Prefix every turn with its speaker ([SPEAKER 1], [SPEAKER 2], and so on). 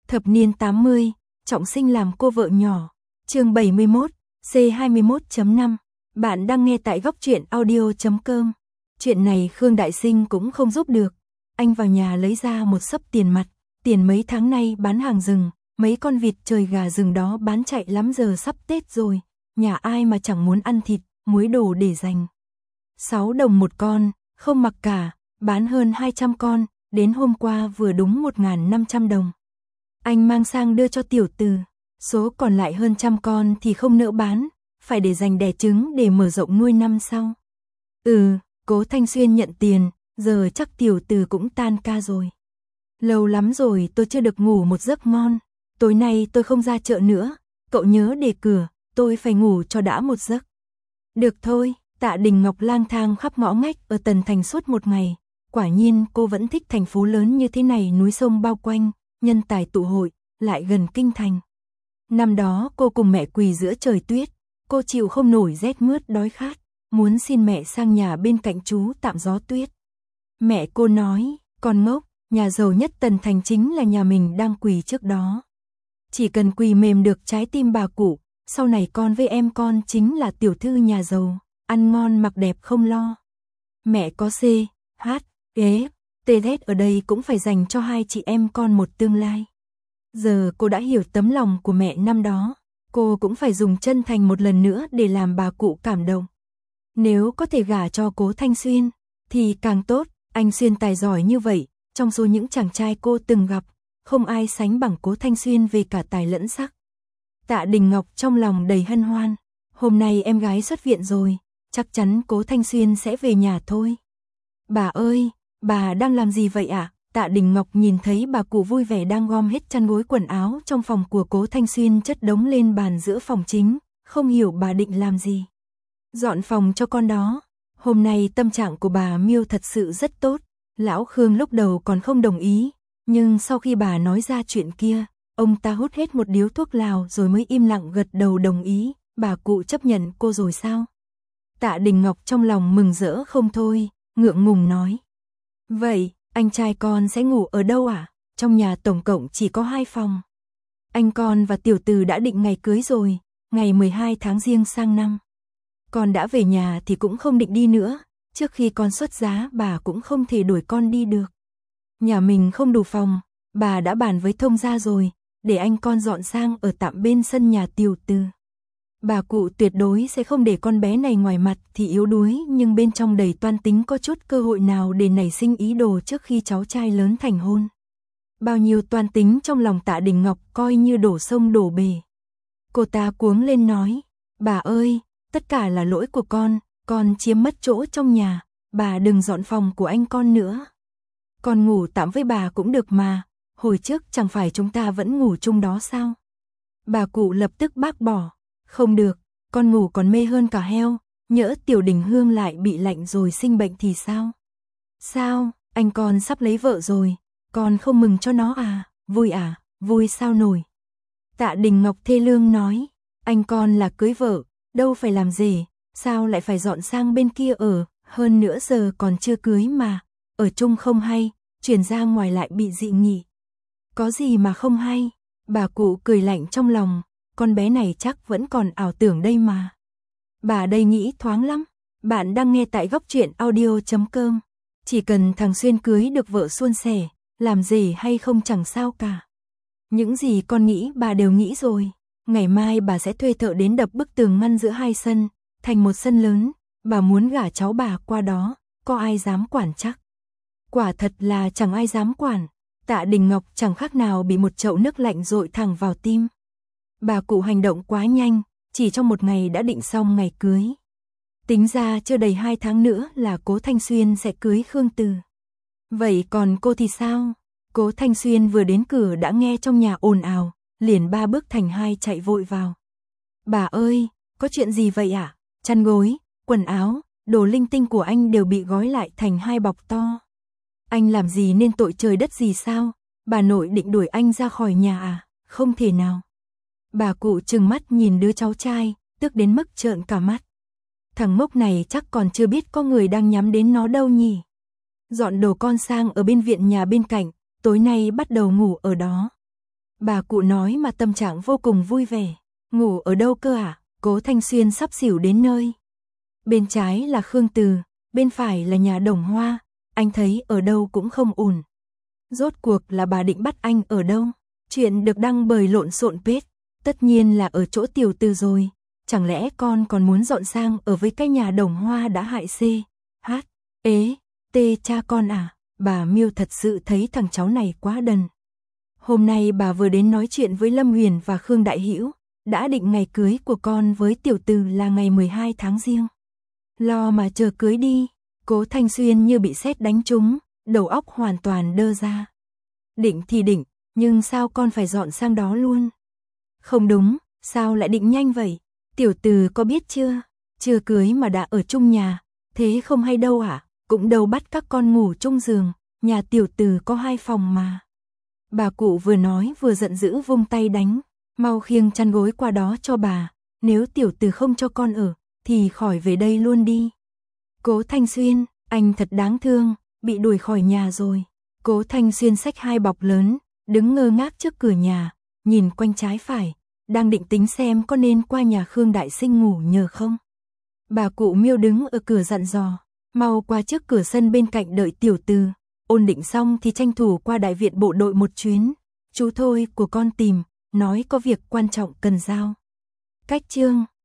[SPEAKER 1] Thập niên 80, trọng sinh làm cô vợ nhỏ. Chương 71, C21.5. Bạn đang nghe tại goctruyện.audio.com. Chuyện này Khương Đại Sinh cũng không giúp được. Anh vào nhà lấy ra một xấp tiền mặt, tiền mấy tháng nay bán hàng rừng, mấy con vịt trời gà rừng đó bán chạy lắm, giờ sắp Tết rồi, nhà ai mà chẳng muốn ăn thịt, muối đồ để dành. 6 đồng một con, không mặc cả, bán hơn 200 con, đến hôm qua vừa đúng 1.500 đồng. Anh mang sang đưa cho tiểu từ, số còn lại hơn 100 con thì không nỡ bán, phải để dành đẻ trứng để mở rộng nuôi năm sau. Cố Thanh Xuyên nhận tiền, giờ chắc tiểu từ cũng tan ca rồi. Lâu lắm rồi tôi chưa được ngủ một giấc ngon, tối nay tôi không ra chợ nữa, cậu nhớ để cửa, tôi phải ngủ cho đã một giấc. Được thôi, Tạ Đình Ngọc lang thang khắp ngõ ngách ở Tần Thành suốt một ngày, quả nhiên cô vẫn thích thành phố lớn như thế này, núi sông bao quanh, nhân tài tụ hội, lại gần kinh thành. Năm đó cô cùng mẹ quỳ giữa trời tuyết, cô chịu không nổi rét mướt đói khát, muốn xin mẹ sang nhà bên cạnh trú tạm gió tuyết. Mẹ cô nói, con ngốc, nhà giàu nhất Tần Thành chính là nhà mình đang quỳ trước đó. Chỉ cần quỳ mềm được trái tim bà cụ, sau này con với em con chính là tiểu thư nhà giàu, ăn ngon mặc đẹp không lo. Mẹ có C, H, E, T ở đây cũng phải dành cho hai chị em con một tương lai. Giờ cô đã hiểu tấm lòng của mẹ năm đó, cô cũng phải dùng chân thành một lần nữa để làm bà cụ cảm động. Nếu có thể gả cho Cố Thanh Xuyên, thì càng tốt, anh Xuyên tài giỏi như vậy, trong số những chàng trai cô từng gặp, không ai sánh bằng Cố Thanh Xuyên về cả tài lẫn sắc. Tạ Đình Ngọc trong lòng đầy hân hoan, hôm nay em gái xuất viện rồi, chắc chắn Cố Thanh Xuyên sẽ về nhà thôi. Bà ơi, bà đang làm gì vậy ạ? Tạ Đình Ngọc nhìn thấy bà cụ vui vẻ đang gom hết chăn gối quần áo trong phòng của Cố Thanh Xuyên chất đống lên bàn giữa phòng chính, không hiểu bà định làm gì. Dọn phòng cho con đó. Hôm nay tâm trạng của bà Miêu thật sự rất tốt. Lão Khương lúc đầu còn không đồng ý, nhưng sau khi bà nói ra chuyện kia, ông ta hút hết một điếu thuốc lào rồi mới im lặng gật đầu đồng ý. Bà cụ chấp nhận cô rồi sao? Tạ Đình Ngọc trong lòng mừng rỡ không thôi, ngượng ngùng nói. Vậy, anh trai con sẽ ngủ ở đâu ạ? Trong nhà tổng cộng chỉ có 2 phòng. Anh con và tiểu từ đã định ngày cưới rồi, ngày 12 tháng Giêng sang năm. Con đã về nhà thì cũng không định đi nữa, trước khi con xuất giá bà cũng không thể đuổi con đi được. Nhà mình không đủ phòng, bà đã bàn với thông gia rồi, để anh con dọn sang ở tạm bên sân nhà tiểu từ. Bà cụ tuyệt đối sẽ không để con bé này ngoài mặt thì yếu đuối nhưng bên trong đầy toan tính, có chút cơ hội nào để nảy sinh ý đồ trước khi cháu trai lớn thành hôn. Bao nhiêu toan tính trong lòng Tạ Đình Ngọc coi như đổ sông đổ bể. Cô ta cuống lên nói, bà ơi, tất cả là lỗi của con chiếm mất chỗ trong nhà, bà đừng dọn phòng của anh con nữa. Con ngủ tạm với bà cũng được mà, hồi trước chẳng phải chúng ta vẫn ngủ chung đó sao? Bà cụ lập tức bác bỏ, không được, con ngủ còn mê hơn cả heo, nhỡ Tiểu Đình Hương lại bị lạnh rồi sinh bệnh thì sao? Sao, anh con sắp lấy vợ rồi, con không mừng cho nó à? Vui sao nổi. Tạ Đình Ngọc thê lương nói, anh con là cưới vợ, đâu phải làm gì, sao lại phải dọn sang bên kia ở, hơn nữa giờ còn chưa cưới mà, ở chung không hay, chuyển ra ngoài lại bị dị nghị. Có gì mà không hay, bà cụ cười lạnh trong lòng, con bé này chắc vẫn còn ảo tưởng đây mà. Bà đây nghĩ thoáng lắm, bạn đang nghe tại goctruyện.audio.com, chỉ cần thằng Xuyên cưới được vợ suôn sẻ, làm gì hay không chẳng sao cả. Những gì con nghĩ bà đều nghĩ rồi. Ngày mai bà sẽ thuê thợ đến đập bức tường ngăn giữa 2 sân, thành một sân lớn, bà muốn gả cháu bà qua đó, có ai dám quản chắc? Quả thật là chẳng ai dám quản, Tạ Đình Ngọc chẳng khác nào bị một chậu nước lạnh dội thẳng vào tim. Bà cụ hành động quá nhanh, chỉ trong một ngày đã định xong ngày cưới. Tính ra chưa đầy 2 tháng nữa là Cố Thanh Xuyên sẽ cưới Khương Từ. Vậy còn cô thì sao? Cố Thanh Xuyên vừa đến cửa đã nghe trong nhà ồn ào, liền 3 bước thành 2 chạy vội vào. Bà ơi, có chuyện gì vậy ạ? Chăn gối, quần áo, đồ linh tinh của anh đều bị gói lại thành 2 bọc to. Anh làm gì nên tội trời đất gì sao? Bà nội định đuổi anh ra khỏi nhà à? Không thể nào. Bà cụ trừng mắt nhìn đứa cháu trai, tức đến mức trợn cả mắt. Thằng ngốc này chắc còn chưa biết có người đang nhắm đến nó đâu nhỉ. Dọn đồ con sang ở bên viện nhà bên cạnh, tối nay bắt đầu ngủ ở đó. Bà cụ nói mà tâm trạng vô cùng vui vẻ. Ngủ ở đâu cơ à? Cố Thanh Xuyên sắp xỉu đến nơi. Bên trái là Khương Từ, bên phải là nhà Đồng Hoa, anh thấy ở đâu cũng không ổn. Rốt cuộc là bà định bắt anh ở đâu? Chuyện được đăng bởi Lộn Xộn Page, tất nhiên là ở chỗ Tiểu Từ rồi. Chẳng lẽ con còn muốn dọn sang ở với cái nhà Đồng Hoa đã hại cha con à? Bà Miêu thật sự thấy thằng cháu này quá đần. Hôm nay bà vừa đến nói chuyện với Lâm Huyền và Khương Đại Hữu, đã định ngày cưới của con với Tiểu Từ là ngày 12 tháng Giêng. Lo mà chờ cưới đi. Cố Thanh Xuyên như bị sét đánh trúng, đầu óc hoàn toàn đơ ra. Định thì định, nhưng sao con phải dọn sang đó luôn? Không đúng, sao lại định nhanh vậy? Tiểu Từ có biết chưa? Chưa cưới mà đã ở chung nhà, thế không hay đâu à? Cũng đâu bắt các con ngủ chung giường, nhà Tiểu Từ có 2 phòng mà. Bà cụ vừa nói vừa giận dữ vung tay đánh, mau khiêng chăn gối qua đó cho bà, nếu Tiểu Từ không cho con ở, thì khỏi về đây luôn đi. Cố Thanh Xuyên, anh thật đáng thương, bị đuổi khỏi nhà rồi. Cố Thanh Xuyên xách 2 bọc lớn, đứng ngơ ngác trước cửa nhà, nhìn quanh trái phải, đang định tính xem có nên qua nhà Khương Đại Sinh ngủ nhờ không. Bà cụ Miêu đứng ở cửa dặn dò, mau qua trước cửa sân bên cạnh đợi Tiểu Từ, ổn định xong thì tranh thủ qua đại viện bộ đội một chuyến. Chú Thôi của con tìm, nói có việc quan trọng cần giao. Cách chương